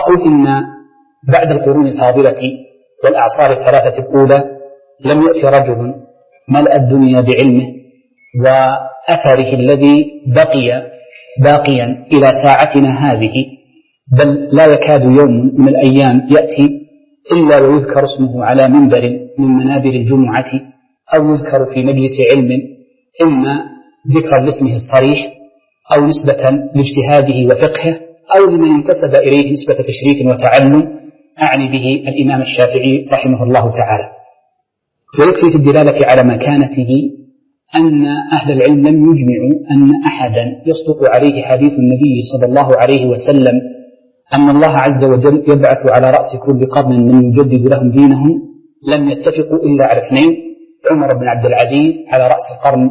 وأقول إن بعد القرون الفاضلة والأعصار الثلاثة الأولى لم يأتي رجل ملأ الدنيا بعلمه وأثره الذي بقي باقيا إلى ساعتنا هذه، بل لا يكاد يوم من الأيام يأتي إلا ويذكر اسمه على منبر من منابر الجمعة أو يذكر في مجلس علم، إما ذكرا لاسمه الصريح أو نسبة لاجتهاده وفقهه أو لمن انتسب إليه نسبة تشريف وتعلم، أعني به الإمام الشافعي رحمه الله تعالى. ويكفي في الدلالة على مكانته أن أهل العلم لم يجمعوا أن أحدا يصدق عليه حديث النبي صلى الله عليه وسلم أن الله عز وجل يبعث على رأس كل قرن من يجدد لهم دينهم، لم يتفقوا إلا على اثنين: عمر بن عبد العزيز على رأس القرن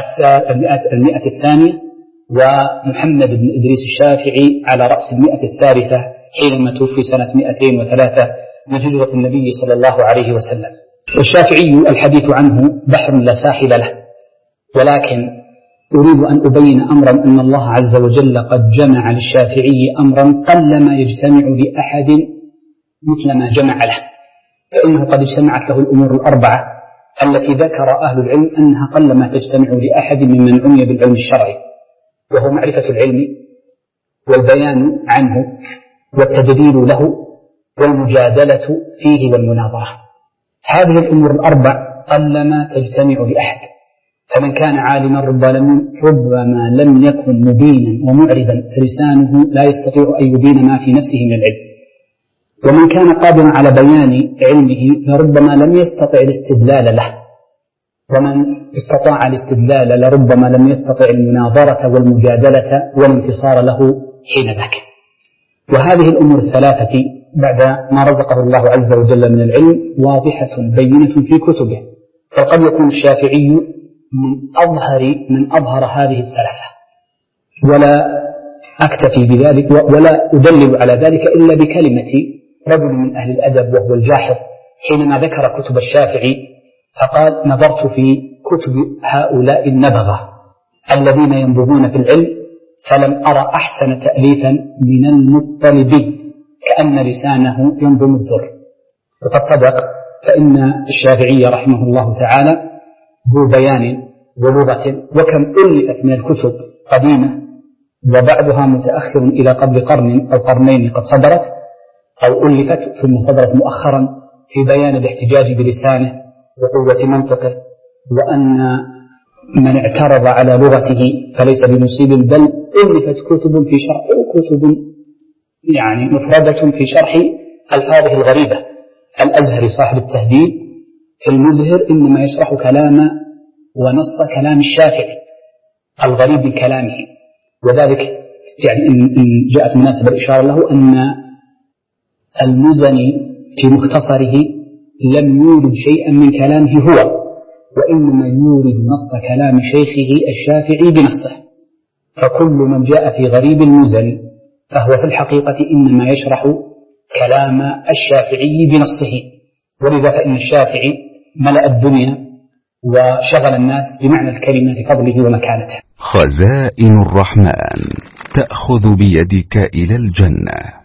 100 ومحمد بن إدريس الشافعي على رأس 100 حينما توفي سنة 203 من هجرة النبي صلى الله عليه وسلم. والشافعي الحديث عنه بحر لا ساحل له، ولكن أريد أن أبين أمرا أن الله عز وجل قد جمع للشافعي أمرا قلما يجتمع لأحد مثل ما جمع له، فإنه قد اجتمعت له الأمور الأربعة التي ذكر أهل العلم أنها قلما تجتمع لأحد ممن عني بالعلم الشرعي، وهو معرفة العلم والبيان عنه والتدليل له والمجادلة فيه والمناظرة. هذه الأمور الأربع قلما تجتمع لأحد، فمن كان عالما ربما لم يكن مبينا ومعربا لسانه لا يستطيع أن يبين ما في نفسه من العلم، ومن كان قادرا على بيان علمه لربما لم يستطع الاستدلال له، ومن استطاع الاستدلال لربما لم يستطع المناظرة والمجادلة والانتصار له حين ذاك. وهذه الأمور الثلاثة بعد ما رزقه الله عز وجل من العلم واضحة بينة في كتبه، فقد يكون الشافعي من أظهر هذه الثلاثة، ولا أكتفي بذلك ولا أدلل على ذلك إلا بكلمة رجل من أهل الأدب وهو الجاحظ حينما ذكر كتب الشافعي فقال: نظرت في كتب هؤلاء النبغة الذين ينبغون في العلم فلم أرى أحسن تأليفا من المطلبي كأن لسانه ينظم الدر. وقد صدق، فإن الشافعي رحمه الله تعالى ذو بيان ولغة، وكم ألفت من الكتب قديمة وبعضها متأخر إلى قبل قرن أو قرنين قد صدرت أو ألفت ثم صدرت مؤخرا في بيان الاحتجاج بلسانه وقوة منطقه، وأن من اعترض على لغته فليس بمصيب، بل ألفت كتب في شرح كتب يعني مفردة في شرح ألفاظه الغريبة. الأزهري صاحب التهذيب في المزهر إنما يشرح كلام ونص كلام الشافعي الغريب من كلامه، وذلك يعني إن جاءت مناسبة الإشارة له أن المزني في مختصره لم يورد شيئا من كلامه هو، وإنما يورد نص كلام شيخه الشافعي بنصه، فكل من جاء في غريب المزني فهو في الحقيقة إنما يشرح كلام الشافعي بنصه. ولذا فإن الشافعي ملأ الدنيا وشغل الناس بمعنى الكلمة لفضله ومكانته. خزائن الرحمن تأخذ بيدك إلى الجنة.